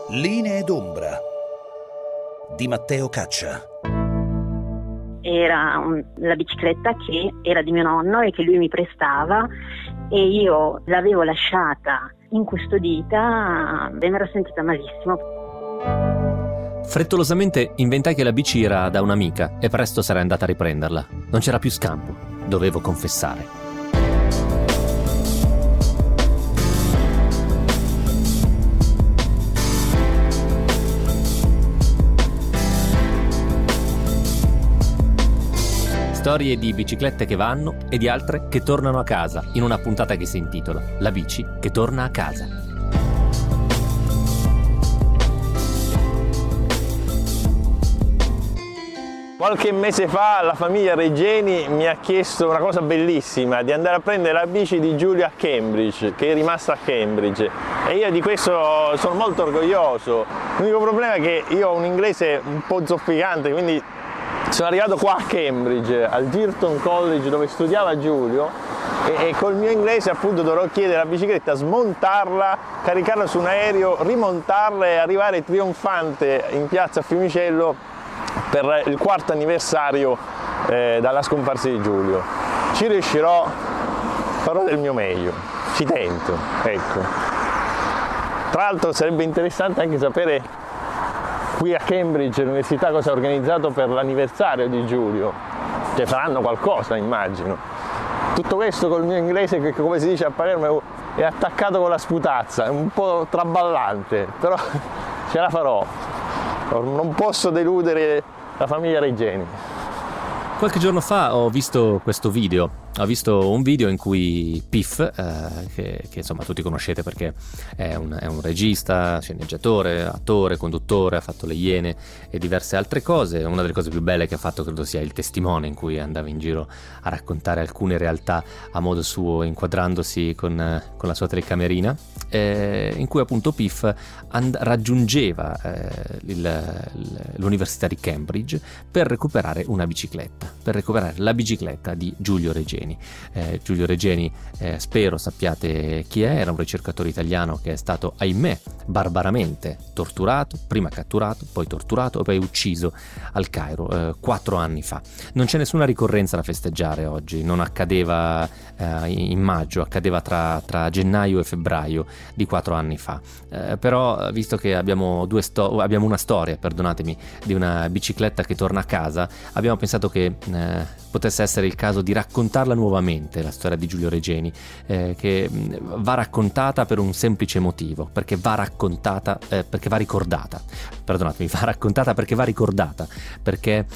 Linee d'ombra di Matteo Caccia. Era la bicicletta che era di mio nonno e che lui mi prestava, e io l'avevo lasciata incustodita e mi ero sentita malissimo. Frettolosamente inventai che la bici era da un'amica e presto sarei andata a riprenderla. Non c'era più scampo, dovevo confessare. Storie di biciclette che vanno e di altre che tornano a casa, in una puntata che si intitola La bici che torna a casa. Qualche mese fa la famiglia Regeni mi ha chiesto una cosa bellissima, di andare a prendere la bici di Giulio a Cambridge, che è rimasta a Cambridge, e io di questo sono molto orgoglioso. L'unico problema è che io ho un inglese un po' zoppicante, quindi sono arrivato qua a Cambridge, al Girton College dove studiava Giulio, e col mio inglese appunto dovrò chiedere la bicicletta, smontarla, caricarla su un aereo, rimontarla e arrivare trionfante in piazza Fiumicello per il 4° anniversario dalla scomparsa di Giulio. Ci riuscirò, farò del mio meglio, ci tento, ecco. Tra l'altro sarebbe interessante anche sapere qui a Cambridge l'università cosa ha organizzato per l'anniversario di Giulio, cioè faranno qualcosa, immagino. Tutto questo col mio inglese che, come si dice a Palermo, è attaccato con la sputazza, è un po' traballante, però ce la farò. Non posso deludere la famiglia Regeni. Qualche giorno fa ho visto questo video. Ho visto un video in cui Piff, che insomma tutti conoscete perché è un regista, sceneggiatore, attore, conduttore, ha fatto Le Iene e diverse altre cose. Una delle cose più belle che ha fatto credo sia Il Testimone, in cui andava in giro a raccontare alcune realtà a modo suo, inquadrandosi con la sua telecamerina, in cui appunto Piff raggiungeva l'università di Cambridge per recuperare una bicicletta, per recuperare la bicicletta di Giulio Regeni. Giulio Regeni, spero sappiate chi è, era un ricercatore italiano che è stato, ahimè, barbaramente torturato, prima catturato, poi torturato e poi ucciso al Cairo 4 anni fa. Non c'è nessuna ricorrenza da festeggiare oggi, non accadeva in maggio, accadeva tra gennaio e febbraio di 4 anni fa, però visto che abbiamo una storia, perdonatemi, di una bicicletta che torna a casa, abbiamo pensato che potesse essere il caso di raccontarla nuovamente, la storia di Giulio Regeni, che va raccontata per un semplice motivo, perché va raccontata, perché va ricordata. Perdonatemi, va raccontata perché va ricordata, perché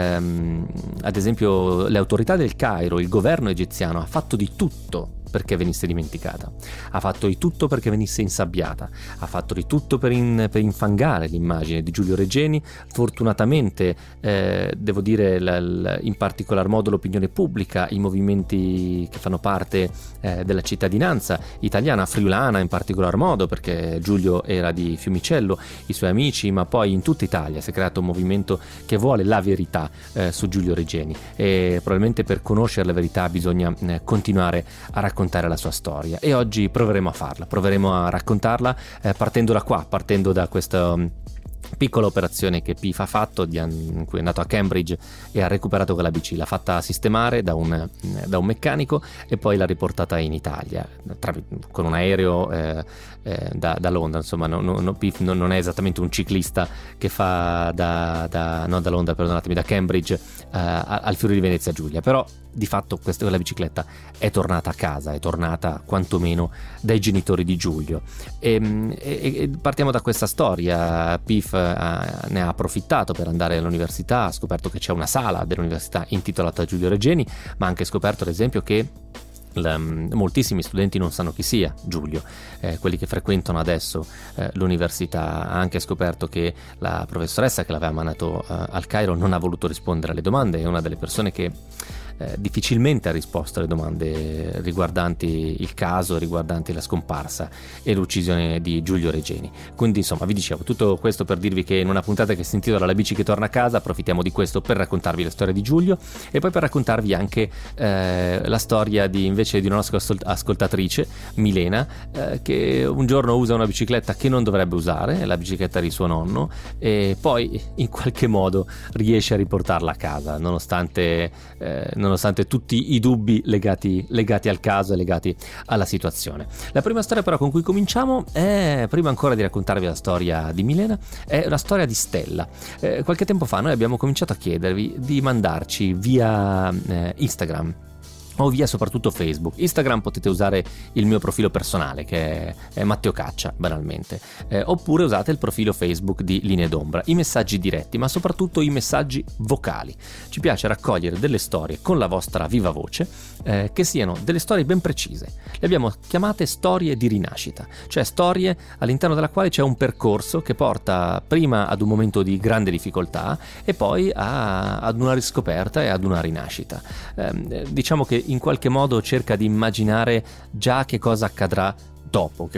ad esempio le autorità del Cairo, il governo egiziano ha fatto di tutto perché venisse dimenticata, ha fatto di tutto perché venisse insabbiata, ha fatto di tutto per infangare l'immagine di Giulio Regeni. Fortunatamente devo dire in particolar modo l'opinione pubblica, i movimenti che fanno parte della cittadinanza italiana, friulana in particolar modo, perché Giulio era di Fiumicello, i suoi amici, ma poi in tutta Italia si è creato un movimento che vuole la verità su Giulio Regeni, e probabilmente per conoscere la verità bisogna continuare a raccontare la sua storia, e oggi proveremo a farla, proveremo a raccontarla partendo da qua, partendo da questa piccola operazione che Piff ha fatto, in cui è andato a Cambridge e ha recuperato quella bici, l'ha fatta sistemare da un meccanico e poi l'ha riportata in Italia con un aereo da Londra. Insomma, Piff non è esattamente un ciclista che fa non da Londra, perdonatemi, da Cambridge al Friuli Venezia Giulia, però di fatto quella bicicletta è tornata a casa, è tornata quantomeno dai genitori di Giulio, e partiamo da questa storia. Piff ne ha approfittato per andare all'università, ha scoperto che c'è una sala dell'università intitolata a Giulio Regeni, ma ha anche scoperto ad esempio che moltissimi studenti non sanno chi sia Giulio, quelli che frequentano adesso l'università. Ha anche scoperto che la professoressa che l'aveva mandato al Cairo non ha voluto rispondere alle domande, è una delle persone che difficilmente ha risposto alle domande riguardanti il caso, riguardanti la scomparsa e l'uccisione di Giulio Regeni. Quindi insomma, vi dicevo tutto questo per dirvi che in una puntata che si intitola La bici che torna a casa approfittiamo di questo per raccontarvi la storia di Giulio e poi per raccontarvi anche la storia invece di una nostra ascoltatrice, Milena, che un giorno usa una bicicletta che non dovrebbe usare, la bicicletta di suo nonno, e poi in qualche modo riesce a riportarla a casa nonostante tutti i dubbi legati al caso e legati alla situazione. La prima storia però con cui cominciamo è, prima ancora di raccontarvi la storia di Milena, è la storia di Stella. Qualche tempo fa noi abbiamo cominciato a chiedervi di mandarci via Instagram o via soprattutto Facebook. Instagram potete usare il mio profilo personale che è Matteo Caccia, banalmente, oppure usate il profilo Facebook di Linee d'Ombra, i messaggi diretti ma soprattutto i messaggi vocali. Ci piace raccogliere delle storie con la vostra viva voce, che siano delle storie ben precise. Le abbiamo chiamate storie di rinascita, cioè storie all'interno della quale c'è un percorso che porta prima ad un momento di grande difficoltà e poi ad una riscoperta e ad una rinascita. Diciamo che in qualche modo cerca di immaginare già che cosa accadrà dopo,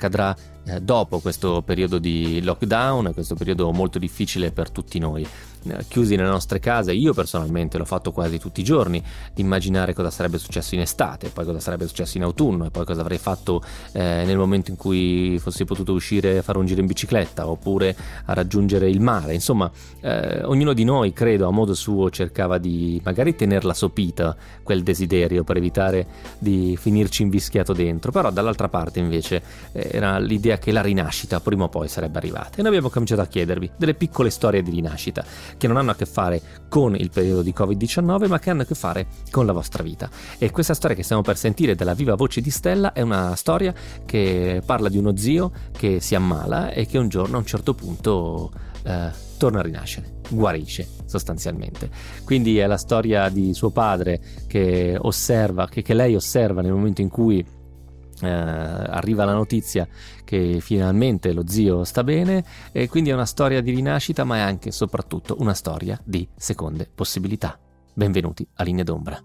dopo questo periodo di lockdown, questo periodo molto difficile per tutti noi, chiusi nelle nostre case. Io personalmente l'ho fatto quasi tutti i giorni, di immaginare cosa sarebbe successo in estate, poi cosa sarebbe successo in autunno e poi cosa avrei fatto nel momento in cui fossi potuto uscire a fare un giro in bicicletta oppure a raggiungere il mare. Insomma, ognuno di noi, credo, a modo suo cercava di magari tenerla sopita quel desiderio per evitare di finirci invischiato dentro, però dall'altra parte invece era l'idea che la rinascita prima o poi sarebbe arrivata e noi abbiamo cominciato a chiedervi delle piccole storie di rinascita che non hanno a che fare con il periodo di Covid-19 ma che hanno a che fare con la vostra vita. E questa storia che stiamo per sentire dalla viva voce di Stella è una storia che parla di uno zio che si ammala e che un giorno a un certo punto torna a rinascere, guarisce sostanzialmente. Quindi è la storia di suo padre che osserva, che lei osserva nel momento in cui arriva la notizia che finalmente lo zio sta bene, e quindi è una storia di rinascita ma è anche e soprattutto una storia di seconde possibilità. Benvenuti a Linee d'Ombra.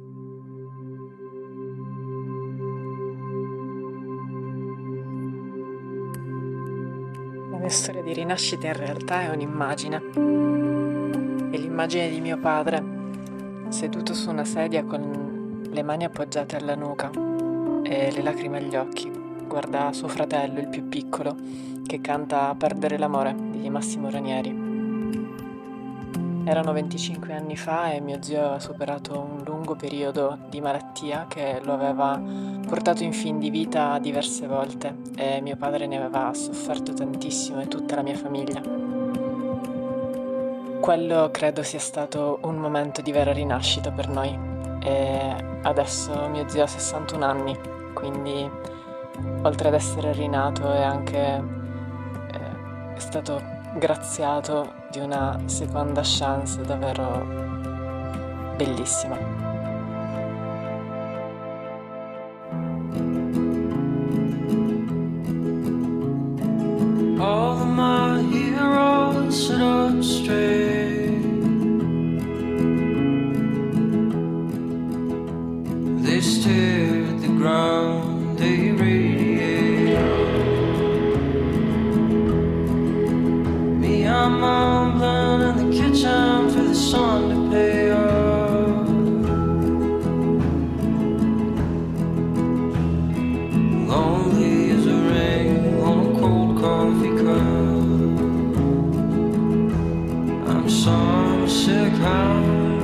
La mia storia di rinascita in realtà è un'immagine, è l'immagine di mio padre seduto su una sedia con le mani appoggiate alla nuca e le lacrime agli occhi. Guarda suo fratello, il più piccolo, che canta Perdere l'amore di Massimo Ranieri. Erano 25 anni fa e mio zio aveva superato un lungo periodo di malattia che lo aveva portato in fin di vita diverse volte e mio padre ne aveva sofferto tantissimo e tutta la mia famiglia. Quello credo sia stato un momento di vera rinascita per noi e adesso mio zio ha 61 anni, quindi oltre ad essere rinato è anche è stato graziato di una seconda chance davvero bellissima. All of my heroes sit up straight. They stare at the ground, they radiate. Me, I'm mumbling in the kitchen for the sun to pay off. Lonely as a ring on a cold coffee cup. I'm some sick hound,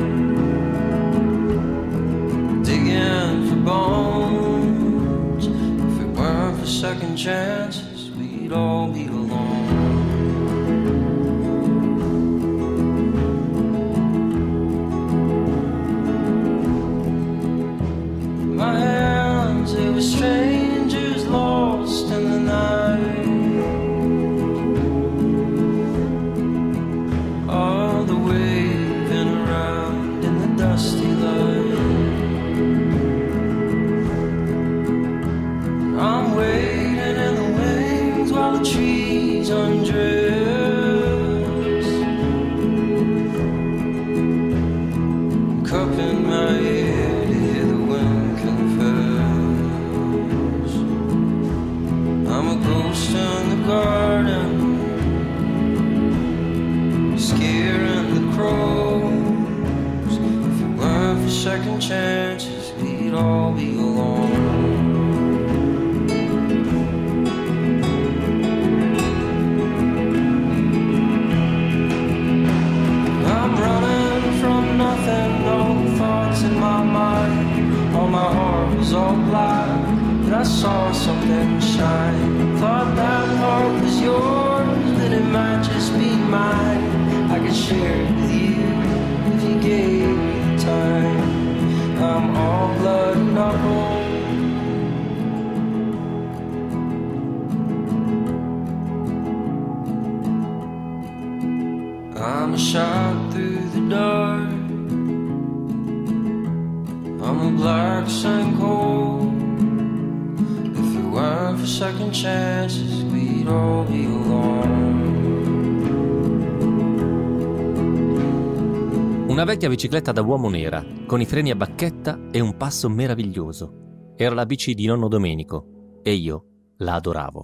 digging for bones. If it weren't for second chances, we'd all be alone. My hands, they were strangers lost in the night. All the waving around in the dusty light. I'm waiting in the wings while the trees undress. Cupping my garden, scaring the crows. If it weren't for second chances, we'd all be alone. I'm running from nothing, no thoughts in my mind. All my heart was all black, but I saw something shine. Thought that heart was yours, that it might just be mine. I could share it with you if you gave me the time. I'm all blood and knuckles. I'm a shot through the dark. I'm a black sinkhole. If it weren't for second chances, we'd all be alone. Una vecchia bicicletta da uomo nera, con i freni a bacchetta e un passo meraviglioso. Era la bici di nonno Domenico e io la adoravo.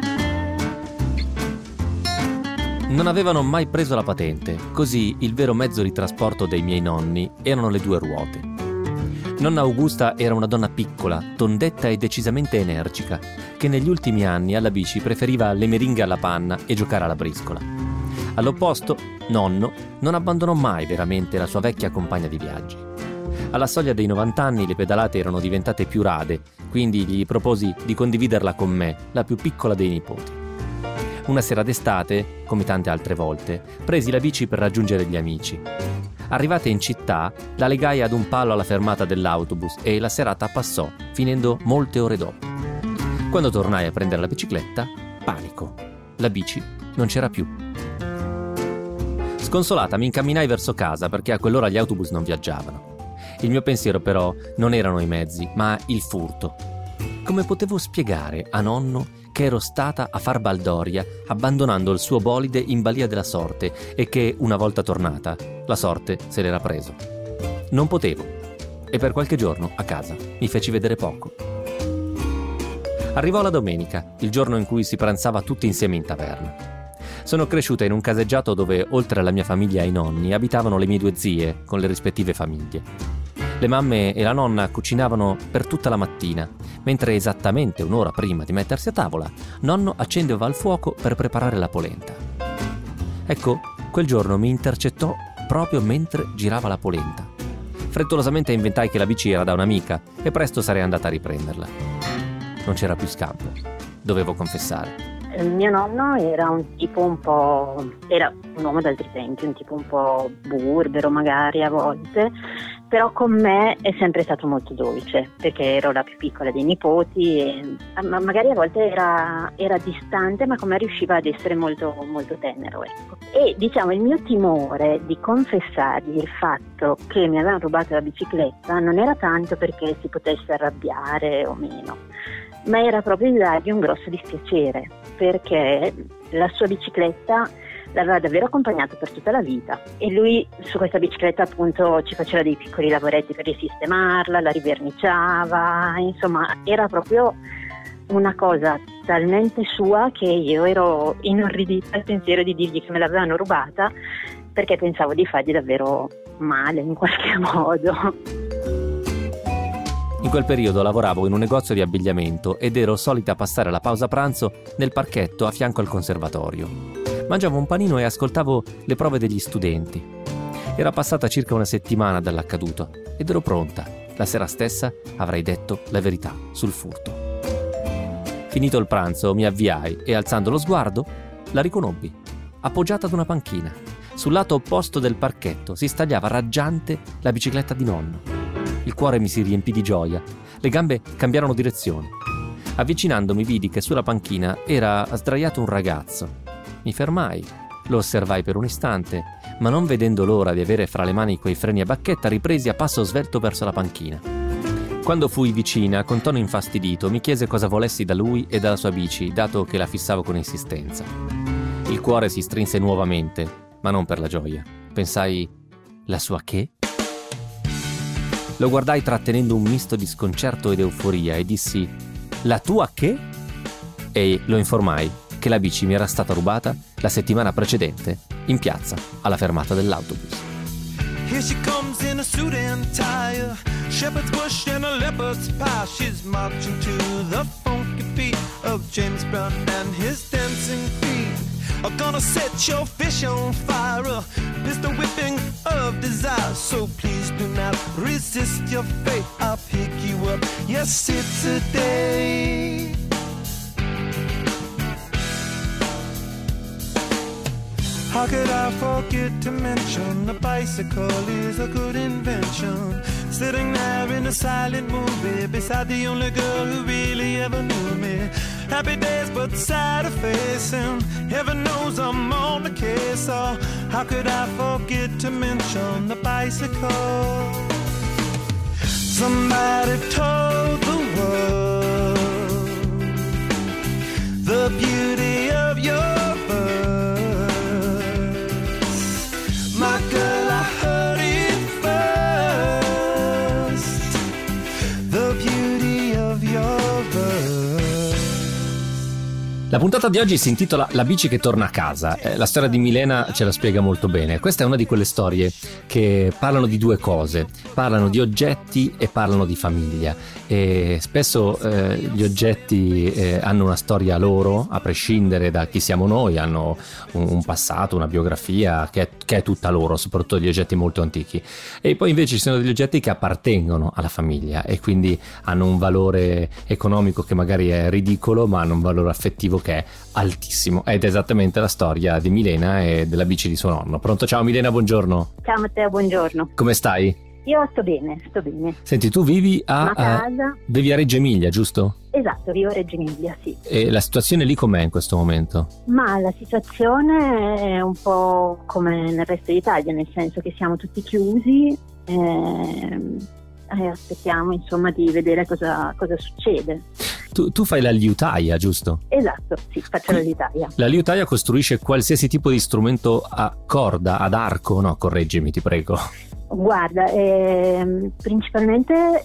Non avevano mai preso la patente, così il vero mezzo di trasporto dei miei nonni erano le 2 ruote. Nonna Augusta era una donna piccola, tondetta e decisamente energica, che negli ultimi anni alla bici preferiva le meringhe alla panna e giocare alla briscola. All'opposto, nonno non abbandonò mai veramente la sua vecchia compagna di viaggi. Alla soglia dei 90 anni le pedalate erano diventate più rade, quindi gli proposi di condividerla con me, la più piccola dei nipoti. Una sera d'estate, come tante altre volte, presi la bici per raggiungere gli amici. Arrivata in città, la legai ad un palo alla fermata dell'autobus e la serata passò, finendo molte ore dopo. Quando tornai a prendere la bicicletta, panico. La bici non c'era più. Sconsolata mi incamminai verso casa perché a quell'ora gli autobus non viaggiavano. Il mio pensiero però non erano i mezzi, ma il furto. Come potevo spiegare a nonno che ero stata a far baldoria abbandonando il suo bolide in balia della sorte e che, una volta tornata, la sorte se l'era preso? Non potevo, e per qualche giorno a casa mi feci vedere poco. Arrivò la domenica, il giorno in cui si pranzava tutti insieme in taverna. Sono cresciuta in un caseggiato dove, oltre alla mia famiglia e ai nonni, abitavano le mie 2 zie con le rispettive famiglie. Le mamme e la nonna cucinavano per tutta la mattina, mentre esattamente un'ora prima di mettersi a tavola, nonno accendeva il fuoco per preparare la polenta. Ecco, quel giorno mi intercettò proprio mentre girava la polenta. Frettolosamente inventai che la bici era da un'amica e presto sarei andata a riprenderla. Non c'era più scampo, dovevo confessare. Il mio nonno era un tipo era un uomo d'altri tempi, un tipo un po' burbero magari a volte, però con me è sempre stato molto dolce, perché ero la più piccola dei nipoti e magari a volte era distante, ma con me riusciva ad essere molto, molto tenero, ecco. E diciamo il mio timore di confessargli il fatto che mi avevano rubato la bicicletta non era tanto perché si potesse arrabbiare o meno, ma era proprio di dargli un grosso dispiacere, perché la sua bicicletta l'aveva davvero accompagnato per tutta la vita e lui su questa bicicletta appunto ci faceva dei piccoli lavoretti per risistemarla, la riverniciava, insomma era proprio una cosa talmente sua che io ero inorridita al pensiero di dirgli che me l'avevano rubata, perché pensavo di fargli davvero male in qualche modo. In quel periodo lavoravo in un negozio di abbigliamento ed ero solita passare la pausa pranzo nel parchetto a fianco al conservatorio. Mangiavo un panino e ascoltavo le prove degli studenti. Era passata circa una settimana dall'accaduto ed ero pronta. La sera stessa avrei detto la verità sul furto. Finito il pranzo mi avviai e, alzando lo sguardo, la riconobbi, appoggiata ad una panchina. Sul lato opposto del parchetto si stagliava raggiante la bicicletta di nonno. Il cuore mi si riempì di gioia, le gambe cambiarono direzione. Avvicinandomi vidi che sulla panchina era sdraiato un ragazzo. Mi fermai, lo osservai per un istante, ma non vedendo l'ora di avere fra le mani quei freni a bacchetta ripresi a passo svelto verso la panchina. Quando fui vicina, con tono infastidito, mi chiese cosa volessi da lui e dalla sua bici, dato che la fissavo con insistenza. Il cuore si strinse nuovamente, ma non per la gioia. Pensai, la sua che? Lo guardai trattenendo un misto di sconcerto ed euforia e dissi, la tua che? E lo informai che la bici mi era stata rubata la settimana precedente in piazza alla fermata dell'autobus. Here she comes in a suit and tie, a shepherd's bush and a leopard's pie. She's marching to the funky beat of James Brown and his dancing feet. I'm gonna set your fish on fire, a pistol whipping of desire. So please do not resist your fate. I'll pick you up, yes, it's a day. How could I forget to mention the bicycle is a good invention? Sitting there in a silent movie beside the only girl who really ever knew me. Happy days but sad to face, and heaven knows I'm on the case. Oh, how could I forget to mention the bicycle? Somebody told the world the beauty of your my girl, I heard it first. The beauty of your verse. La puntata di oggi si intitola La bici che torna a casa. La storia di Milena ce la spiega molto bene. Questa è una di quelle storie che parlano di due cose, parlano di oggetti e parlano di famiglia, e spesso gli oggetti hanno una storia loro, a prescindere da chi siamo noi, hanno un passato, una biografia che è tutta loro, soprattutto gli oggetti molto antichi, e poi invece ci sono degli oggetti che appartengono alla famiglia e quindi hanno un valore economico che magari è ridicolo, ma hanno un valore affettivo che è altissimo. Ed è esattamente la storia di Milena e della bici di suo nonno. Pronto? Ciao Milena, buongiorno. Ciao Matteo, buongiorno. Come stai? Io sto bene. Senti, tu vivi vivi a Reggio Emilia, giusto? Esatto, vivo a Reggio Emilia, sì. E la situazione lì com'è in questo momento? Ma la situazione è un po' come nel resto d'Italia, nel senso che siamo tutti chiusi e aspettiamo insomma di vedere cosa succede. Tu fai la liutaia, giusto? Esatto, sì, faccio la liutaia. La liutaia costruisce qualsiasi tipo di strumento a corda, ad arco, no? Correggimi, ti prego. Guarda, principalmente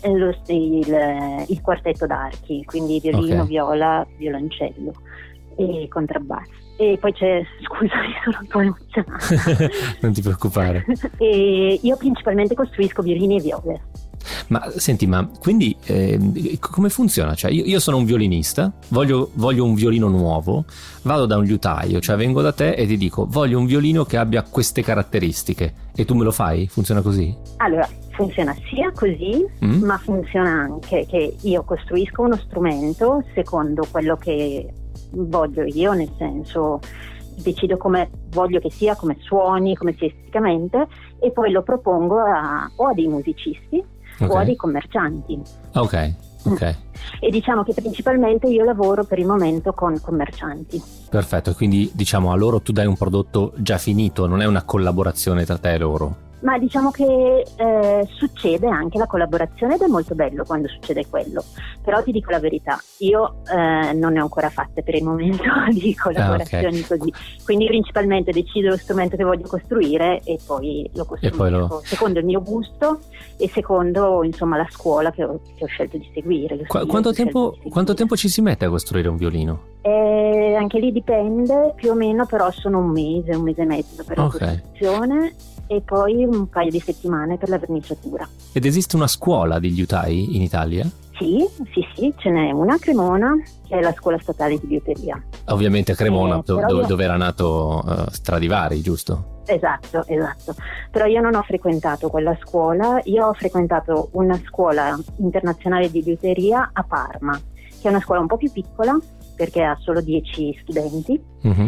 il quartetto d'archi, quindi violino, Okay. viola, violoncello e contrabbasso. E poi scusami, sono un po' emozionata. Non ti preoccupare. E io principalmente costruisco violini e viole. Ma senti, quindi come funziona? Cioè io sono un violinista, voglio un violino nuovo, vado da un liutaio, cioè vengo da te e ti dico voglio un violino che abbia queste caratteristiche, e tu me lo fai? Funziona così? Allora, funziona sia così, ma funziona anche che io costruisco uno strumento secondo quello che voglio io, nel senso decido come voglio che sia, come suoni, come sia esteticamente, e poi lo propongo o a dei musicisti o a dei commercianti. Ok. E diciamo che principalmente io lavoro per il momento con commercianti. Perfetto, quindi diciamo a loro tu dai un prodotto già finito, non è una collaborazione tra te e loro. Ma diciamo che succede anche la collaborazione ed è molto bello quando succede quello. Però ti dico la verità, io non ne ho ancora fatte per il momento di collaborazioni così. Quindi principalmente decido lo strumento che voglio costruire e poi lo costruisco secondo il mio gusto e secondo insomma la scuola che ho scelto di seguire. Quanto tempo ci si mette a costruire un violino? Anche lì dipende più o meno, però sono un mese e mezzo per la costruzione e poi un paio di settimane per la verniciatura. Ed esiste una scuola di liutai in Italia? Sì, ce n'è una a Cremona, che è la scuola statale di liuteria. Ovviamente a Cremona, dove era nato Stradivari, giusto? Esatto. Però io non ho frequentato quella scuola, io ho frequentato una scuola internazionale di liuteria a Parma, che è una scuola un po' più piccola, perché ha solo 10 studenti. Mm-hmm.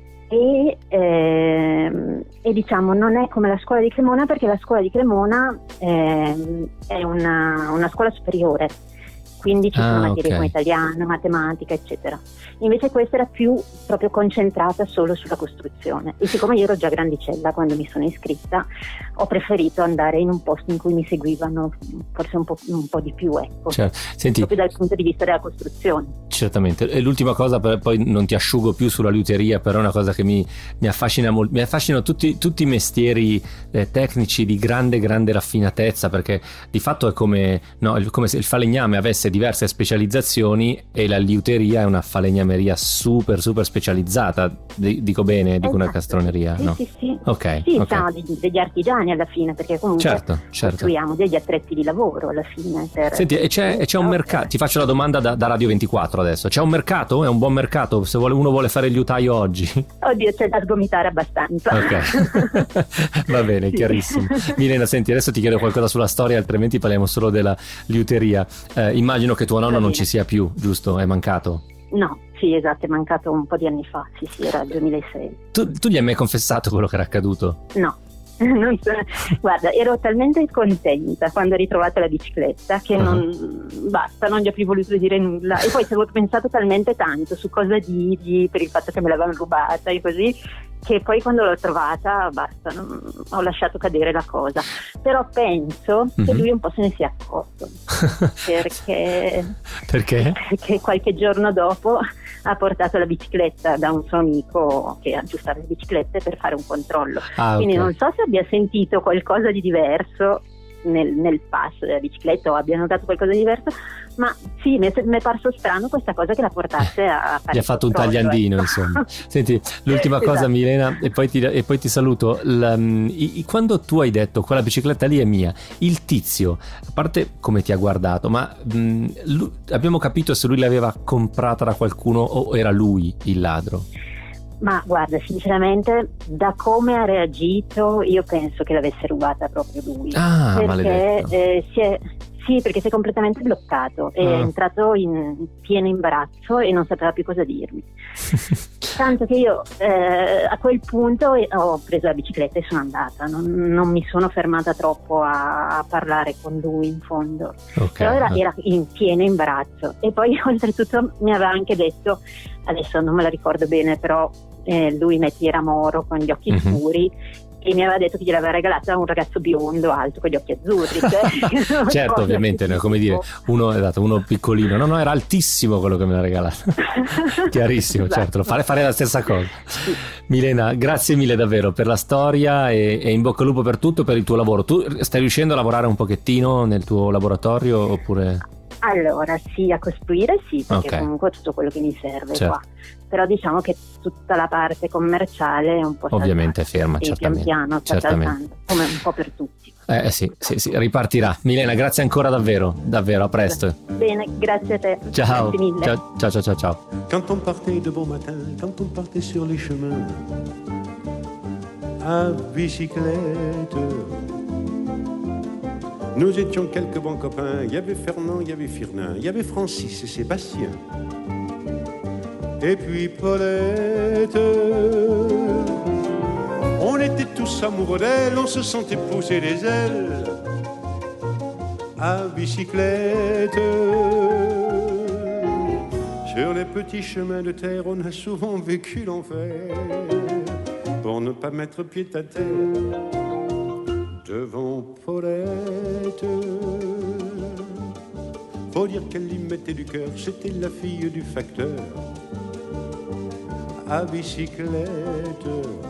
E diciamo non è come la scuola di Cremona, perché la scuola di Cremona è una scuola superiore, quindi ci sono materie come italiano, matematica, eccetera. Invece questa era più proprio concentrata solo sulla costruzione, e siccome io ero già grandicella quando mi sono iscritta, ho preferito andare in un posto in cui mi seguivano forse un po' di più, ecco. Certo. Senti, proprio dal punto di vista della costruzione. Certamente. E l'ultima cosa, poi non ti asciugo più sulla liuteria, però è una cosa che mi affascina molto. Mi affascinano tutti i mestieri tecnici di grande raffinatezza, perché di fatto è come se il falegname avesse diverse specializzazioni e la liuteria è una falegnameria super specializzata. Dico bene, dico una castroneria? Sì, no? sì. Ok. Siamo degli artigiani alla fine, perché comunque certo. costruiamo degli attrezzi di lavoro alla fine. Senti, e c'è un mercato, ti faccio la domanda da Radio 24 adesso, c'è un mercato? È un buon mercato se uno vuole fare il liutaio oggi? Oddio, c'è da sgomitare abbastanza. Ok, va bene, sì. Chiarissimo. Milena, senti, adesso ti chiedo qualcosa sulla storia, altrimenti parliamo solo della liuteria. Immagino che tuo nonno non ci sia più, giusto? È mancato? No, sì, esatto, è mancato un po' di anni fa, sì, era il 2006. Tu gli hai mai confessato quello che era accaduto? No. Guarda, ero talmente contenta quando ho ritrovato la bicicletta che non gli ho più voluto dire nulla, e poi ci avevo pensato talmente tanto su cosa dirgli per il fatto che me l'avevano rubata e così, che poi quando l'ho trovata ho lasciato cadere la cosa. Però penso che lui un po' se ne sia accorto perché qualche giorno dopo ha portato la bicicletta da un suo amico che aggiustava le biciclette per fare un controllo. Quindi non so se abbia sentito qualcosa di diverso nel passo della bicicletta o abbia notato qualcosa di diverso, ma sì, mi è parso strano questa cosa che la portasse a fare. Gli ha fatto un tagliandino, insomma. Senti, l'ultima cosa, Milena, e poi ti saluto. Quando tu hai detto quella bicicletta lì è mia, il tizio, a parte come ti ha guardato, ma abbiamo capito se lui l'aveva comprata da qualcuno o era lui il ladro? Ma guarda, sinceramente, da come ha reagito, io penso che l'avesse rubata proprio lui. Maledetto. Perché si è completamente bloccato, è entrato in pieno imbarazzo e non sapeva più cosa dirmi. Tanto che io a quel punto ho preso la bicicletta e sono andata, non mi sono fermata troppo a parlare con lui in fondo. Però era in pieno imbarazzo, e poi oltretutto mi aveva anche detto, adesso non me la ricordo bene, però lui era moro con gli occhi scuri, e mi aveva detto che gliel'aveva regalata un ragazzo biondo alto con gli occhi azzurri. Certo, ovviamente, no, come dire, uno piccolino. No, era altissimo quello che me l'ha regalato. Chiarissimo, esatto. Certo, fare la stessa cosa. Sì. Milena, grazie mille davvero per la storia e in bocca al lupo per tutto, per il tuo lavoro. Tu stai riuscendo a lavorare un pochettino nel tuo laboratorio oppure? Allora sì, a costruire sì, perché comunque è tutto quello che mi serve qua. Però diciamo che tutta la parte commerciale è un po' ovviamente ferma, certamente. Pian piano sta saltando, come un po' per tutti. Sì, ripartirà. Milena, grazie ancora davvero, a presto. Bene, grazie a te. Ciao. Grazie mille. Ciao. Quand on partait de bon matin, quand on partait sur les chemins à bicyclette, nous étions quelques bons copains. Il y avait Fernand, il y avait Firnin, il y avait Francis et Sébastien, et puis Paulette. On était tous amoureux d'elle, on se sentait pousser les ailes à bicyclette. Sur les petits chemins de terre, on a souvent vécu l'enfer pour ne pas mettre pied à terre devant Paulette. Faut dire qu'elle y mettait du cœur, c'était la fille du facteur à bicyclette.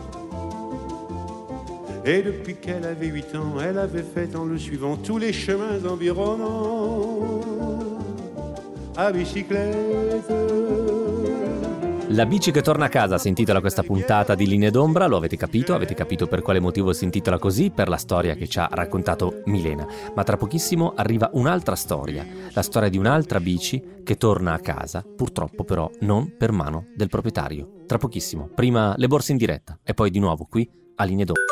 Et depuis qu'elle avait 8 ans, elle avait fait en le suivant tous les chemins environnants à bicyclette. La bici che torna a casa si intitola questa puntata di Linee d'Ombra, lo avete capito per quale motivo si intitola così, per la storia che ci ha raccontato Milena. Ma tra pochissimo arriva un'altra storia, la storia di un'altra bici che torna a casa, purtroppo però non per mano del proprietario. Tra pochissimo, prima le borse in diretta e poi di nuovo qui a Linee d'Ombra.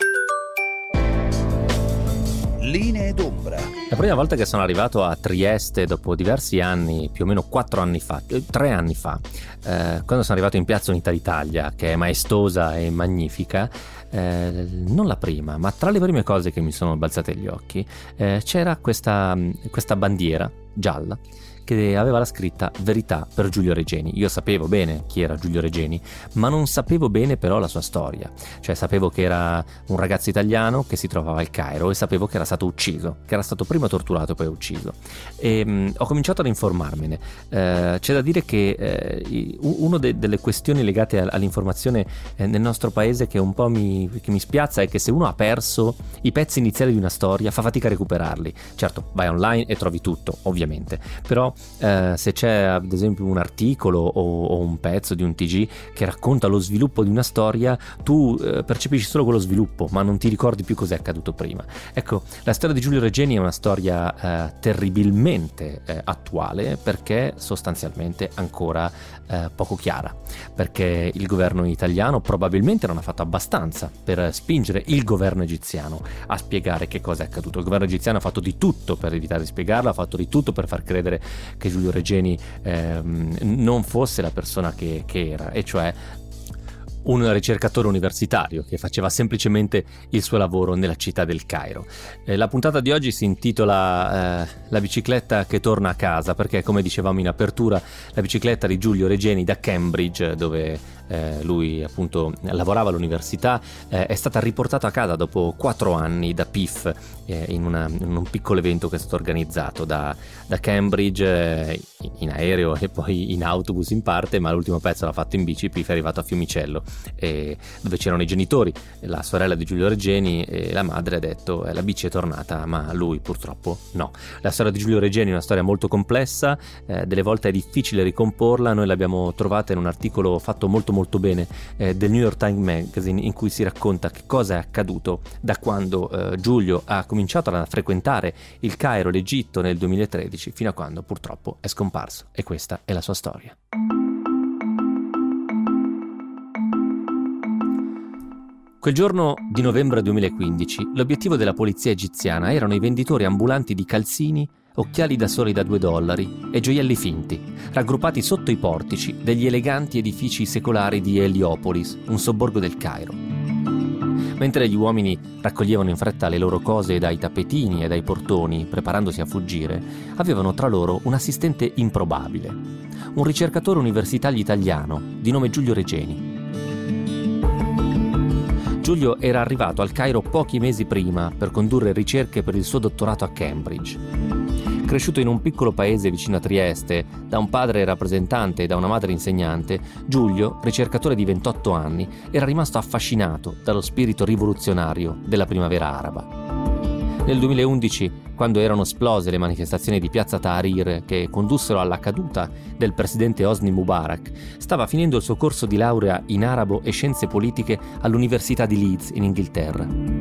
Linee d'Ombra. La prima volta che sono arrivato a Trieste dopo diversi anni, più o meno 3 anni fa, quando sono arrivato in Piazza Unità d'Italia, che è maestosa e magnifica, non la prima, ma tra le prime cose che mi sono balzate agli occhi, c'era questa bandiera gialla che aveva la scritta Verità per Giulio Regeni. Io sapevo bene chi era Giulio Regeni, ma non sapevo bene però la sua storia. Cioè sapevo che era un ragazzo italiano che si trovava al Cairo e sapevo che era stato ucciso, che era stato prima torturato e poi ucciso. E ho cominciato ad informarmene. C'è da dire che una delle questioni legate all'informazione nel nostro paese che un po' mi spiazza è che se uno ha perso i pezzi iniziali di una storia fa fatica a recuperarli. Certo, vai online e trovi tutto, ovviamente, però se c'è ad esempio un articolo o un pezzo di un TG che racconta lo sviluppo di una storia, tu percepisci solo quello sviluppo, ma non ti ricordi più cos'è accaduto prima. Ecco, la storia di Giulio Regeni è una storia terribilmente attuale, perché sostanzialmente ancora poco chiara, perché il governo italiano probabilmente non ha fatto abbastanza per spingere il governo egiziano a spiegare che cosa è accaduto. Il governo egiziano ha fatto di tutto per evitare di spiegarlo, ha fatto di tutto per far credere che Giulio Regeni non fosse la persona che era, e cioè un ricercatore universitario che faceva semplicemente il suo lavoro nella città del Cairo. La puntata di oggi si intitola La bicicletta che torna a casa, perché, come dicevamo in apertura, la bicicletta di Giulio Regeni da Cambridge, dove lui appunto lavorava all'università, è stata riportata a casa dopo 4 anni da PIF in un piccolo evento che è stato organizzato da Cambridge in aereo e poi in autobus in parte, ma l'ultimo pezzo l'ha fatto in bici. PIF è arrivato a Fiumicello, dove c'erano i genitori, la sorella di Giulio Regeni, e la madre ha detto la bici è tornata, ma lui purtroppo no. La storia di Giulio Regeni è una storia molto complessa, delle volte è difficile ricomporla. Noi l'abbiamo trovata in un articolo fatto molto bene del New York Times Magazine, in cui si racconta che cosa è accaduto da quando Giulio ha cominciato a frequentare il Cairo, l'Egitto, nel 2013, fino a quando purtroppo è scomparso, e questa è la sua storia. Quel giorno di novembre 2015 l'obiettivo della polizia egiziana erano i venditori ambulanti di calzini, occhiali da sole da $2 e gioielli finti, raggruppati sotto i portici degli eleganti edifici secolari di Heliopolis, un sobborgo del Cairo. Mentre gli uomini raccoglievano in fretta le loro cose dai tappetini e dai portoni, preparandosi a fuggire, avevano tra loro un assistente improbabile, un ricercatore universitario italiano di nome Giulio Regeni. Giulio era arrivato al Cairo pochi mesi prima per condurre ricerche per il suo dottorato a Cambridge. Cresciuto in un piccolo paese vicino a Trieste, da un padre rappresentante e da una madre insegnante, Giulio, ricercatore di 28 anni, era rimasto affascinato dallo spirito rivoluzionario della primavera araba. Nel 2011, quando erano esplose le manifestazioni di piazza Tahrir che condussero alla caduta del presidente Hosni Mubarak, stava finendo il suo corso di laurea in arabo e scienze politiche all'Università di Leeds in Inghilterra.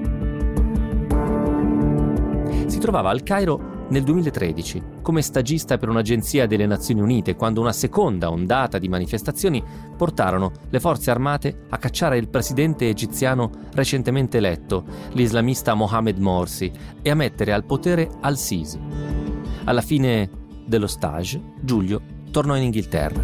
Si trovava al Cairo nel 2013 come stagista per un'agenzia delle Nazioni Unite, quando una seconda ondata di manifestazioni portarono le forze armate a cacciare il presidente egiziano recentemente eletto, l'islamista Mohamed Morsi, e a mettere al potere al-Sisi. Alla fine dello stage, Giulio tornò in Inghilterra.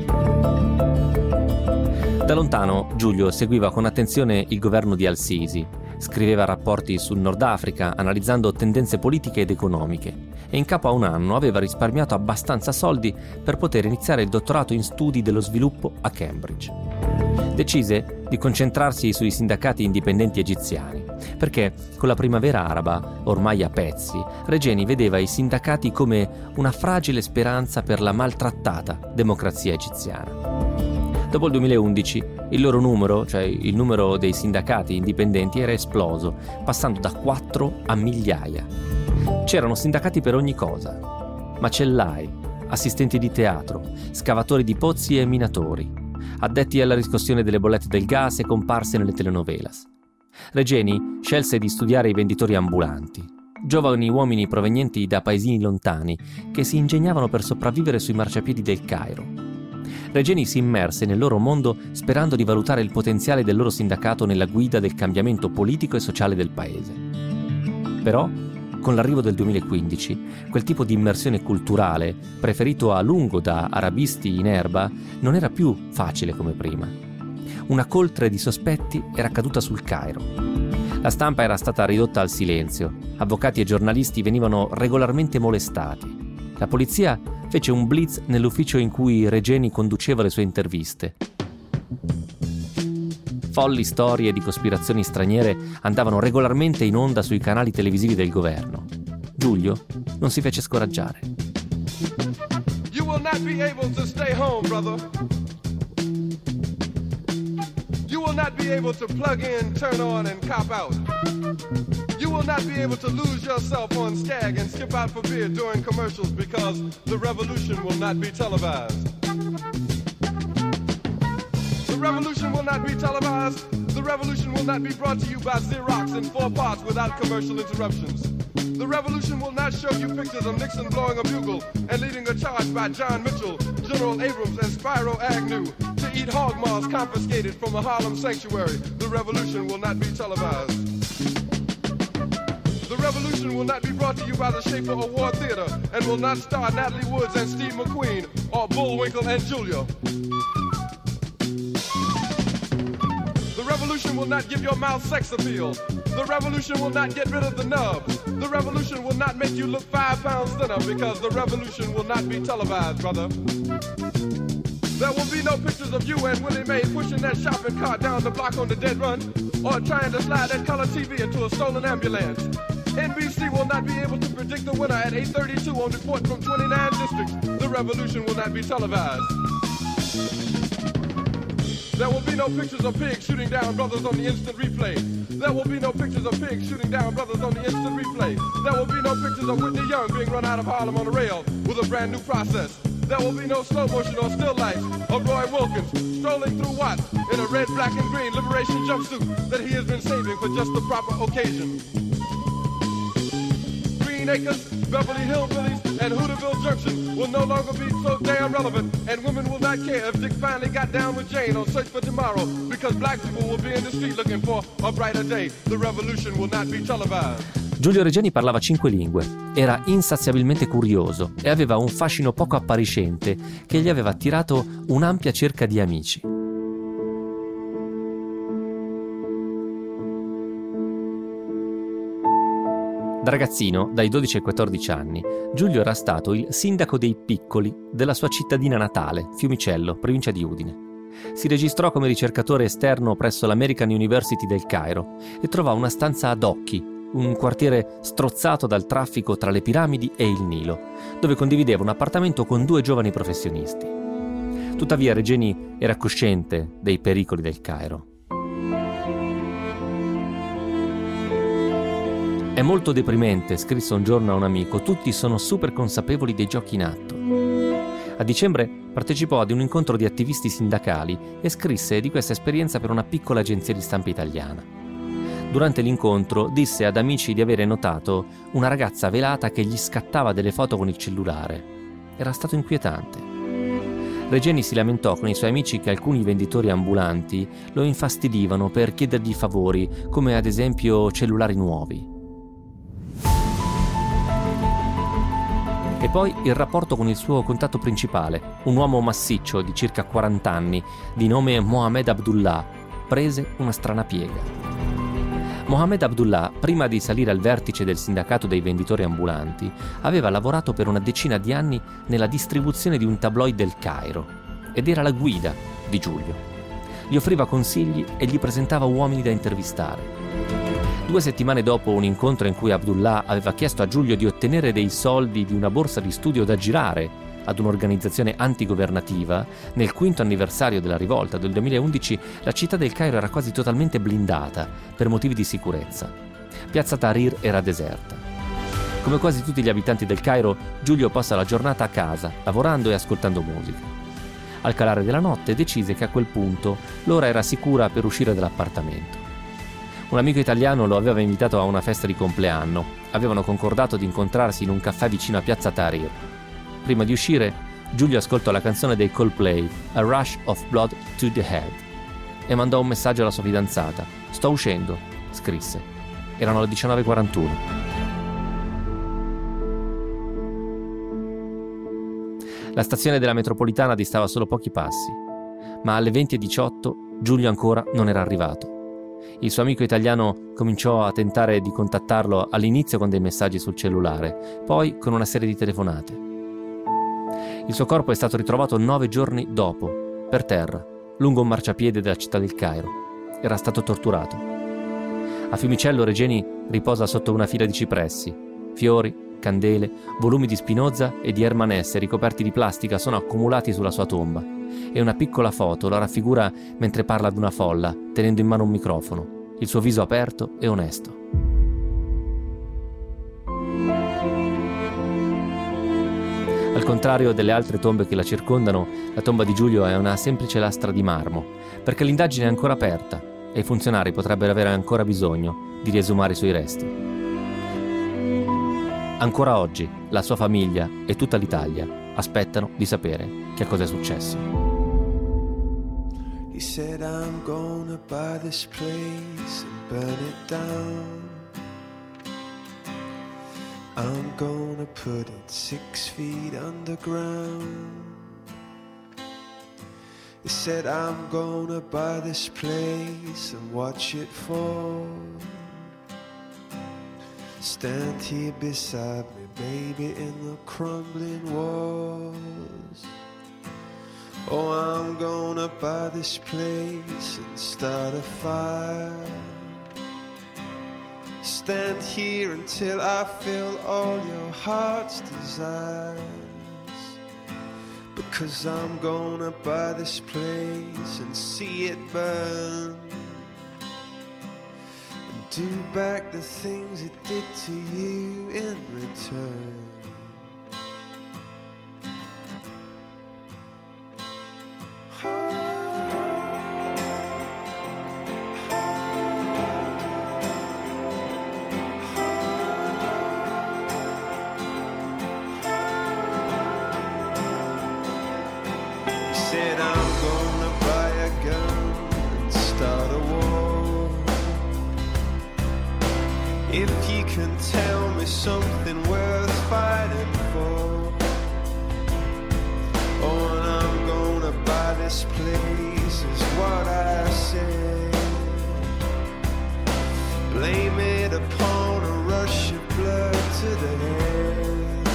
Da lontano Giulio seguiva con attenzione il governo di al-Sisi. Scriveva rapporti sul Nord Africa analizzando tendenze politiche ed economiche, e in capo a un anno aveva risparmiato abbastanza soldi per poter iniziare il dottorato in studi dello sviluppo a Cambridge. Decise di concentrarsi sui sindacati indipendenti egiziani, perché con la primavera araba, ormai a pezzi, Regeni vedeva i sindacati come una fragile speranza per la maltrattata democrazia egiziana. Dopo il 2011 il loro numero, cioè il numero dei sindacati indipendenti, era esploso, passando da 4 a migliaia. C'erano sindacati per ogni cosa: macellai, assistenti di teatro, scavatori di pozzi e minatori, addetti alla riscossione delle bollette del gas e comparse nelle telenovelas. Regeni scelse di studiare i venditori ambulanti, giovani uomini provenienti da paesini lontani che si ingegnavano per sopravvivere sui marciapiedi del Cairo. Regeni si immerse nel loro mondo sperando di valutare il potenziale del loro sindacato nella guida del cambiamento politico e sociale del paese. Però, con l'arrivo del 2015, quel tipo di immersione culturale, preferito a lungo da arabisti in erba, non era più facile come prima. Una coltre di sospetti era caduta sul Cairo. La stampa era stata ridotta al silenzio, avvocati e giornalisti venivano regolarmente molestati. La polizia fece un blitz nell'ufficio in cui Regeni conduceva le sue interviste. Folli storie di cospirazioni straniere andavano regolarmente in onda sui canali televisivi del governo. Giulio non si fece scoraggiare. You will not be able to stay home, brother. You will not be able to plug in, turn on, and cop out. You will not be able to lose yourself on Skag and skip out for beer during commercials because the revolution will not be televised. The revolution will not be televised. The revolution will not be brought to you by Xerox in 4 parts without commercial interruptions. The revolution will not show you pictures of Nixon blowing a bugle and leading a charge by John Mitchell, General Abrams, and Spyro Agnew to eat hog maws confiscated from a Harlem sanctuary. The revolution will not be televised. The revolution will not be brought to you by the Schaefer Award Theater and will not star Natalie Woods and Steve McQueen or Bullwinkle and Julia. The revolution will not give your mouth sex appeal. The revolution will not get rid of the nub. The revolution will not make you look 5 pounds thinner because the revolution will not be televised, brother. There will be no pictures of you and Willie Mae pushing that shopping cart down the block on the dead run or trying to slide that color TV into a stolen ambulance. NBC will not be able to predict the winner at 8:32 on report from 29 districts. The revolution will not be televised. There will be no pictures of pigs shooting down brothers on the instant replay. There will be no pictures of pigs shooting down brothers on the instant replay. There will be no pictures of Whitney Young being run out of Harlem on a rail with a brand new process. There will be no slow motion or still life of Roy Wilkins strolling through Watts in a red, black, and green liberation jumpsuit that he has been saving for just the proper occasion. Green Acres, Beverly Hillbillies, and Hooterville Junction will no longer be so damn relevant, and women will not care if Dick finally got down with Jane on Search for Tomorrow, because black people will be in the street looking for a brighter day. The revolution will not be televised. Giulio Regeni parlava 5 lingue, era insaziabilmente curioso e aveva un fascino poco appariscente che gli aveva attirato un'ampia cerca di amici. Da ragazzino, dai 12 ai 14 anni, Giulio era stato il sindaco dei piccoli della sua cittadina natale, Fiumicello, provincia di Udine. Si registrò come ricercatore esterno presso l'American University del Cairo e trovò una stanza ad occhi, un quartiere strozzato dal traffico tra le piramidi e il Nilo, dove condivideva un appartamento con 2 giovani professionisti. Tuttavia Regeni era cosciente dei pericoli del Cairo. È molto deprimente, scrisse un giorno a un amico, tutti sono super consapevoli dei giochi in atto. A dicembre partecipò ad un incontro di attivisti sindacali e scrisse di questa esperienza per una piccola agenzia di stampa italiana. Durante l'incontro disse ad amici di avere notato una ragazza velata che gli scattava delle foto con il cellulare. Era stato inquietante. Regeni si lamentò con i suoi amici che alcuni venditori ambulanti lo infastidivano per chiedergli favori, come ad esempio cellulari nuovi. E poi il rapporto con il suo contatto principale, un uomo massiccio di circa 40 anni, di nome Mohamed Abdullah, prese una strana piega. Mohamed Abdullah, prima di salire al vertice del sindacato dei venditori ambulanti, aveva lavorato per una decina di anni nella distribuzione di un tabloid del Cairo ed era la guida di Giulio. Gli offriva consigli e gli presentava uomini da intervistare. 2 settimane dopo un incontro in cui Abdullah aveva chiesto a Giulio di ottenere dei soldi di una borsa di studio da girare ad un'organizzazione antigovernativa, nel 5° anniversario della rivolta del 2011 la città del Cairo era quasi totalmente blindata per motivi di sicurezza. Piazza Tahrir era deserta. Come quasi tutti gli abitanti del Cairo, Giulio passa la giornata a casa, lavorando e ascoltando musica. Al calare della notte decise che a quel punto l'ora era sicura per uscire dall'appartamento. Un amico italiano lo aveva invitato a una festa di compleanno. Avevano concordato di incontrarsi in un caffè vicino a Piazza Tahrir. Prima di uscire, Giulio ascoltò la canzone dei Coldplay, A Rush of Blood to the Head, e mandò un messaggio alla sua fidanzata. «Sto uscendo», scrisse. Erano le 19:41. La stazione della metropolitana distava solo pochi passi, ma alle 20:18 Giulio ancora non era arrivato. Il suo amico italiano cominciò a tentare di contattarlo all'inizio con dei messaggi sul cellulare, poi con una serie di telefonate. Il suo corpo è stato ritrovato 9 giorni dopo, per terra, lungo un marciapiede della città del Cairo. Era stato torturato. A Fiumicello Regeni riposa sotto una fila di cipressi. Fiori, candele, volumi di Spinoza e di Ermanesse ricoperti di plastica sono accumulati sulla sua tomba e una piccola foto lo raffigura mentre parla ad una folla, tenendo in mano un microfono, il suo viso aperto e onesto. Al contrario delle altre tombe che la circondano, la tomba di Giulio è una semplice lastra di marmo, perché l'indagine è ancora aperta e i funzionari potrebbero avere ancora bisogno di riesumare i suoi resti. Ancora oggi la sua famiglia e tutta l'Italia aspettano di sapere che cosa è successo. He said, I'm gonna buy this place and burn it down. I'm gonna put it 6 feet underground. He said, I'm gonna buy this place and watch it fall. Stand here beside me, baby, in the crumbling walls. Oh, I'm gonna buy this place and start a fire. Stand here until I fill all your heart's desires. Because I'm gonna buy this place and see it burn. And do back the things it did to you in return. If you can tell me something worth fighting for. Oh, and I'm gonna buy this place is what I say. Blame it upon a rush of blood to the head.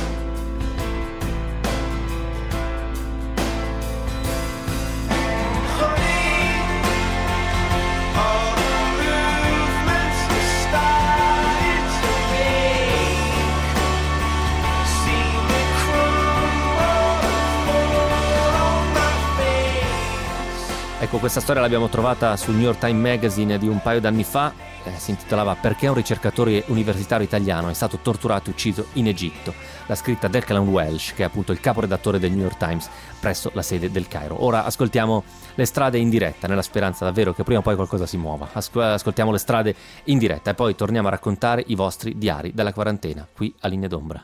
Ecco, questa storia l'abbiamo trovata sul New York Times Magazine di un paio d'anni fa, si intitolava Perché un ricercatore universitario italiano è stato torturato e ucciso in Egitto. L'ha scritta Declan Welsh, che è appunto il caporedattore del New York Times presso la sede del Cairo. Ora ascoltiamo le strade in diretta, nella speranza davvero che prima o poi qualcosa si muova. Ascoltiamo le strade in diretta e poi torniamo a raccontare i vostri diari dalla quarantena, qui a Linee d'Ombra.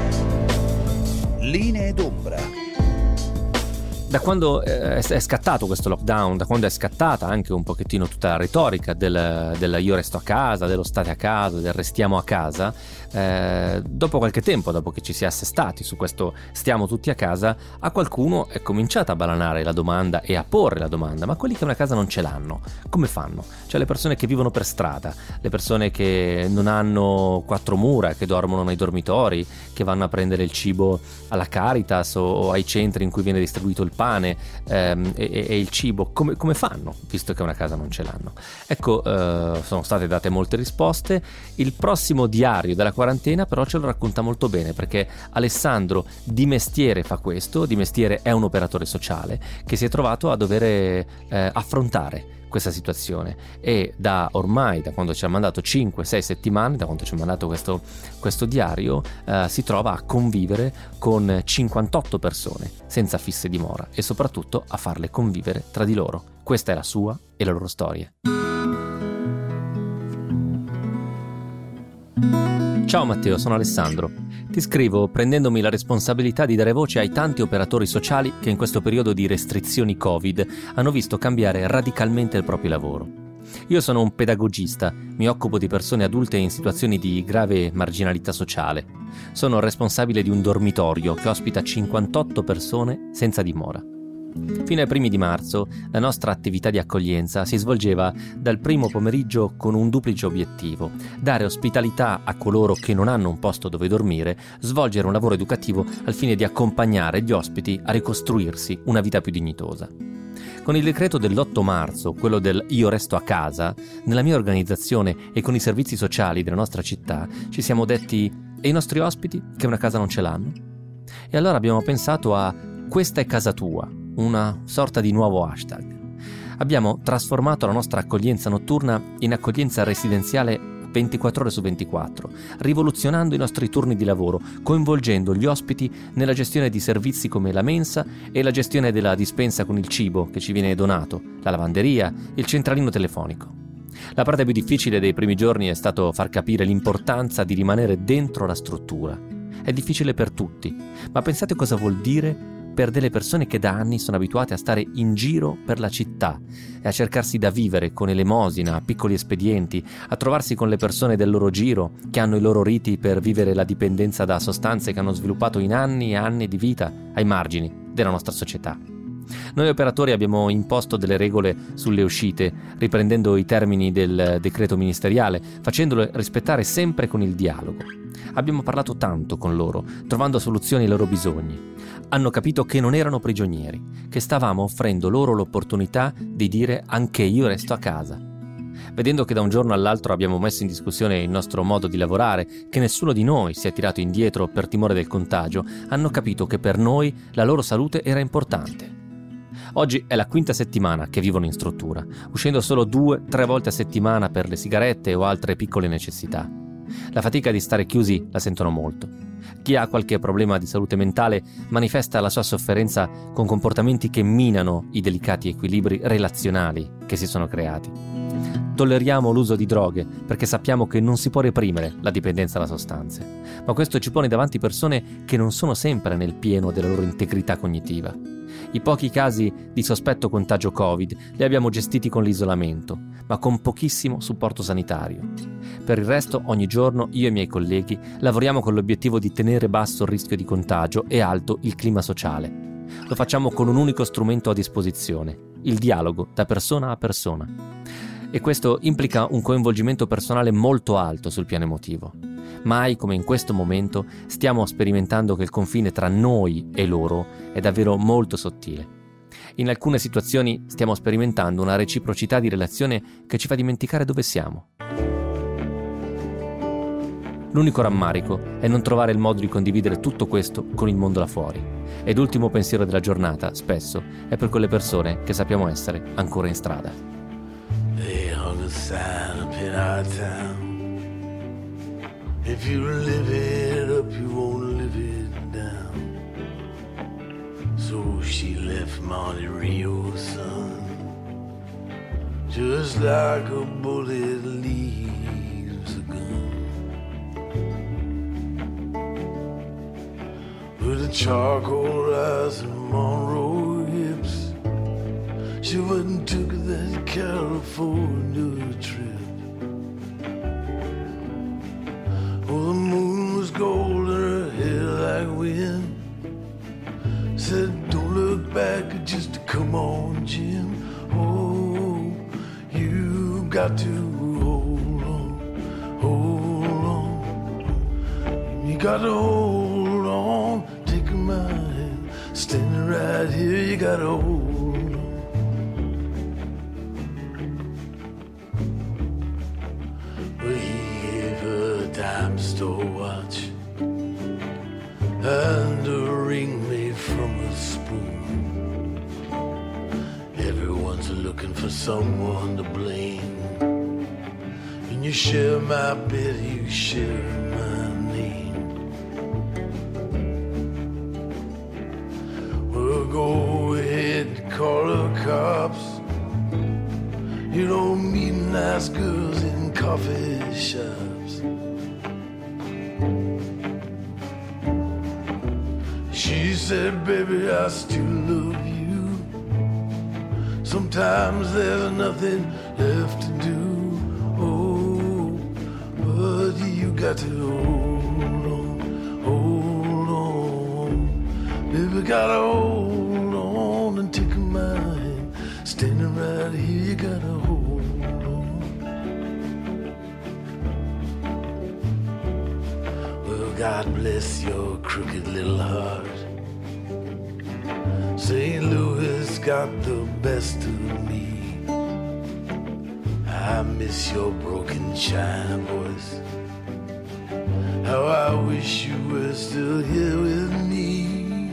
Linee d'Ombra. Da quando è scattato questo lockdown, da quando è scattata anche un pochettino tutta la retorica del io resto a casa, dello state a casa, del restiamo a casa, dopo qualche tempo, dopo che ci si è assestati su questo stiamo tutti a casa, a qualcuno è cominciata a balanare la domanda e a porre la domanda: ma quelli che una casa non ce l'hanno, come fanno? Cioè le persone che vivono per strada, le persone che non hanno 4 mura, che dormono nei dormitori, che vanno a prendere il cibo alla Caritas o ai centri in cui viene distribuito il pane e il cibo, come fanno visto che una casa non ce l'hanno? Ecco, sono state date molte risposte. Il prossimo diario della quarantena però ce lo racconta molto bene, perché Alessandro di mestiere fa questo, di mestiere è un operatore sociale che si è trovato a dover affrontare questa situazione e da quando ci ha mandato 5-6 settimane, da quando ci ha mandato questo diario, si trova a convivere con 58 persone senza fisse dimora e soprattutto a farle convivere tra di loro. Questa è la sua e le loro storie. Ciao Matteo, sono Alessandro. Ti scrivo prendendomi la responsabilità di dare voce ai tanti operatori sociali che in questo periodo di restrizioni Covid hanno visto cambiare radicalmente il proprio lavoro. Io sono un pedagogista, mi occupo di persone adulte in situazioni di grave marginalità sociale. Sono responsabile di un dormitorio che ospita 58 persone senza dimora. Fino ai primi di marzo la nostra attività di accoglienza si svolgeva dal primo pomeriggio con un duplice obiettivo: dare ospitalità a coloro che non hanno un posto dove dormire, svolgere un lavoro educativo al fine di accompagnare gli ospiti a ricostruirsi una vita più dignitosa. Con il decreto dell'8 marzo, quello del Io resto a casa, nella mia organizzazione e con i servizi sociali della nostra città ci siamo detti: e i nostri ospiti che una casa non ce l'hanno? E allora abbiamo pensato a "Questa è casa tua", una sorta di nuovo hashtag. Abbiamo trasformato la nostra accoglienza notturna in accoglienza residenziale 24 ore su 24, rivoluzionando i nostri turni di lavoro, coinvolgendo gli ospiti nella gestione di servizi come la mensa e la gestione della dispensa con il cibo che ci viene donato, la lavanderia, il centralino telefonico. La parte più difficile dei primi giorni è stato far capire l'importanza di rimanere dentro la struttura. È difficile per tutti, ma pensate cosa vuol dire per delle persone che da anni sono abituate a stare in giro per la città e a cercarsi da vivere con elemosina, piccoli espedienti, a trovarsi con le persone del loro giro che hanno i loro riti per vivere la dipendenza da sostanze che hanno sviluppato in anni e anni di vita ai margini della nostra società. Noi operatori abbiamo imposto delle regole sulle uscite, riprendendo i termini del decreto ministeriale, facendole rispettare sempre con il dialogo. Abbiamo parlato tanto con loro, trovando soluzioni ai loro bisogni. Hanno capito che non erano prigionieri, che stavamo offrendo loro l'opportunità di dire "anche io resto a casa". Vedendo che da un giorno all'altro abbiamo messo in discussione il nostro modo di lavorare, che nessuno di noi si è tirato indietro per timore del contagio, hanno capito che per noi la loro salute era importante. Oggi è la 5ª settimana che vivono in struttura, uscendo solo 2-3 volte a settimana per le sigarette o altre piccole necessità. La fatica di stare chiusi la sentono molto. Chi ha qualche problema di salute mentale manifesta la sua sofferenza con comportamenti che minano i delicati equilibri relazionali che si sono creati. Tolleriamo l'uso di droghe perché sappiamo che non si può reprimere la dipendenza da sostanze, ma questo ci pone davanti persone che non sono sempre nel pieno della loro integrità cognitiva. I pochi casi di sospetto contagio Covid li abbiamo gestiti con l'isolamento, ma con pochissimo supporto sanitario. Per il resto, ogni giorno io e i miei colleghi lavoriamo con l'obiettivo di tenere basso il rischio di contagio e alto il clima sociale. Lo facciamo con un unico strumento a disposizione: il dialogo da persona a persona. E questo implica un coinvolgimento personale molto alto sul piano emotivo. Mai come in questo momento stiamo sperimentando che il confine tra noi e loro è davvero molto sottile. In alcune situazioni stiamo sperimentando una reciprocità di relazione che ci fa dimenticare dove siamo. L'unico rammarico è non trovare il modo di condividere tutto questo con il mondo là fuori. Ed l'ultimo pensiero della giornata, spesso, è per quelle persone che sappiamo essere ancora in strada. They hung a sign up in our town. If you live it up, you won't live it down. So she left Monte Rio, son, just like a bullet leaves a gun. With a charcoal eyes and Monroe hips, she went and took that California trip. Oh, the moon was gold and her hair like wind. Said, don't look back, just come on, Jim. Oh, you got to hold on, hold on. You got to hold on, take my hand, standing right here, you got to hold on. Dime store watch and a ring made from a spoon. Everyone's looking for someone to blame. When you share my bed, you share my name. Well, go ahead, call the cops. You don't meet nice girls in coffee shops. She said, baby, I still love you. Sometimes there's nothing left to do. Oh, but you got to hold on, hold on. Baby, gotta hold on and take right here, you gotta hold on. Well, God bless your crooked little heart. St. Louis got the best of me. I miss your broken china voice. How I wish you were still here with me.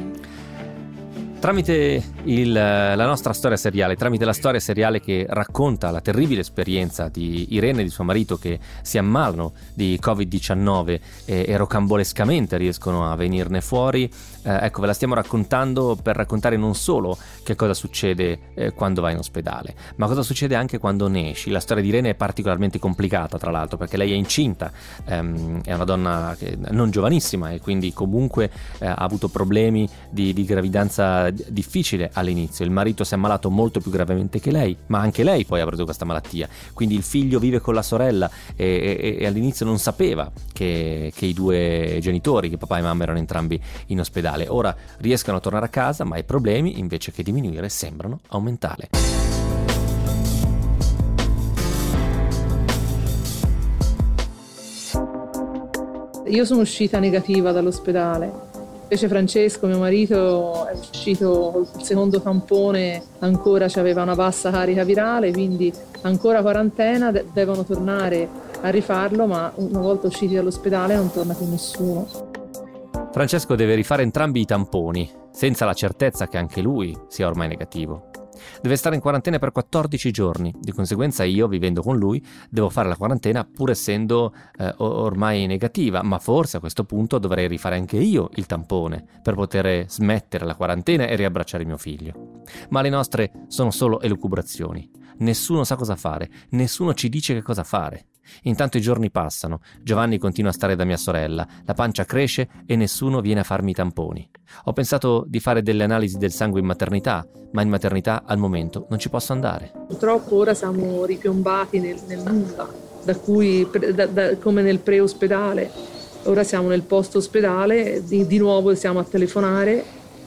Tramite la nostra storia seriale, tramite la storia seriale che racconta la terribile esperienza di Irene e di suo marito che si ammalano di Covid-19 e rocambolescamente riescono a venirne fuori, ecco, ve la stiamo raccontando per raccontare non solo che cosa succede quando vai in ospedale, ma cosa succede anche quando ne esci. La storia di Irene è particolarmente complicata, tra l'altro, perché lei è incinta, è una donna non giovanissima e quindi comunque ha avuto problemi di gravidanza difficile all'inizio. Il marito si è ammalato molto più gravemente che lei, ma anche lei poi ha preso questa malattia, quindi il figlio vive con la sorella e all'inizio non sapeva che i due genitori, che papà e mamma, erano entrambi in ospedale. Ora riescono a tornare a casa, ma i problemi, invece che diminuire, sembrano aumentare. Io sono uscita negativa dall'ospedale. Invece Francesco, mio marito, è uscito col secondo tampone, ancora aveva una bassa carica virale, quindi ancora quarantena, devono tornare a rifarlo, ma una volta usciti dall'ospedale non torna più nessuno. Francesco deve rifare entrambi i tamponi, senza la certezza che anche lui sia ormai negativo. Deve stare in quarantena per 14 giorni, di conseguenza io, vivendo con lui, devo fare la quarantena pur essendo ormai negativa, ma forse a questo punto dovrei rifare anche io il tampone per poter smettere la quarantena e riabbracciare mio figlio. Ma le nostre sono solo elucubrazioni. Nessuno sa cosa fare, nessuno ci dice che cosa fare. Intanto i giorni passano, Giovanni continua a stare da mia sorella, la pancia cresce e nessuno viene a farmi i tamponi. Ho pensato di fare delle analisi del sangue in maternità, ma in maternità al momento non ci posso andare. Purtroppo ora siamo ripiombati nel nulla, da cui come nel pre-ospedale. Ora siamo nel post-ospedale, di nuovo siamo a telefonare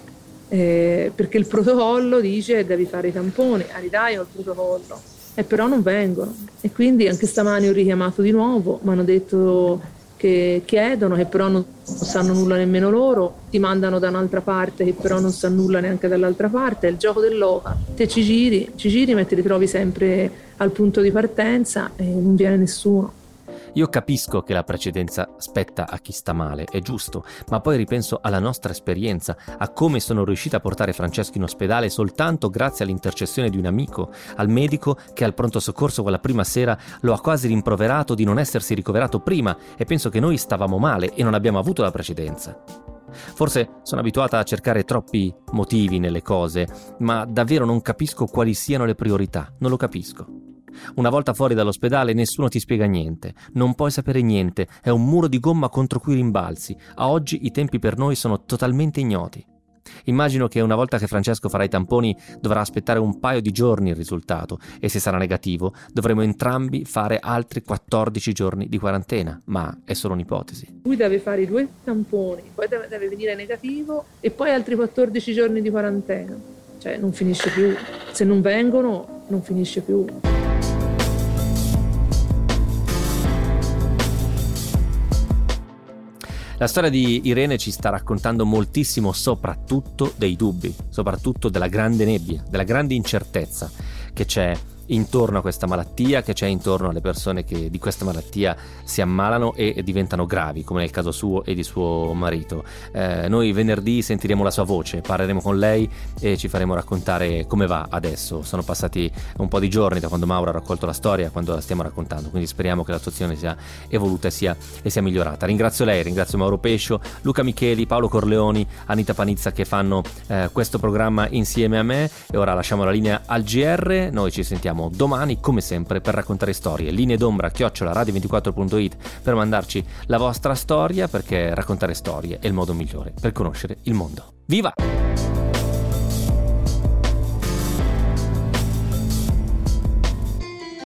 perché il protocollo dice devi fare i tamponi, dai il protocollo. E però non vengono, e quindi anche stamani ho richiamato di nuovo, mi hanno detto che chiedono, che però non sanno nulla nemmeno loro, ti mandano da un'altra parte che però non sa nulla neanche dall'altra parte. È il gioco dell'oca, te ci giri ma ti ritrovi sempre al punto di partenza e non viene nessuno. Io capisco che la precedenza spetta a chi sta male, è giusto, ma poi ripenso alla nostra esperienza, a come sono riuscita a portare Francesco in ospedale soltanto grazie all'intercessione di un amico, al medico che al pronto soccorso quella prima sera lo ha quasi rimproverato di non essersi ricoverato prima, e penso che noi stavamo male e non abbiamo avuto la precedenza. Forse sono abituata a cercare troppi motivi nelle cose, ma davvero non capisco quali siano le priorità, non lo capisco. Una volta fuori dall'ospedale nessuno ti spiega niente, non puoi sapere niente, è un muro di gomma contro cui rimbalzi. A oggi i tempi per noi sono totalmente ignoti. Immagino che una volta che Francesco farà i tamponi dovrà aspettare un paio di giorni il risultato, e se sarà negativo dovremo entrambi fare altri 14 giorni di quarantena, ma è solo un'ipotesi. Lui deve fare i 2 tamponi, poi deve venire negativo e poi altri 14 giorni di quarantena. Cioè non finisce più, se non vengono non finisce più. La storia di Irene ci sta raccontando moltissimo, soprattutto dei dubbi, soprattutto della grande nebbia, della grande incertezza che c'è intorno a questa malattia, che c'è intorno alle persone che di questa malattia si ammalano e diventano gravi, come nel caso suo e di suo marito. Noi venerdì sentiremo la sua voce, parleremo con lei e ci faremo raccontare come va adesso. Sono passati un po' di giorni da quando Mauro ha raccolto la storia, quando la stiamo raccontando, quindi speriamo che la situazione sia evoluta e sia migliorata. Ringrazio lei, ringrazio Mauro Pescio, Luca Micheli, Paolo Corleoni, Anita Panizza che fanno questo programma insieme a me, e ora lasciamo la linea al GR. Noi ci sentiamo domani come sempre per raccontare storie. Linee d'ombra @radio24.it per mandarci la vostra storia, perché raccontare storie è il modo migliore per conoscere il mondo. Viva!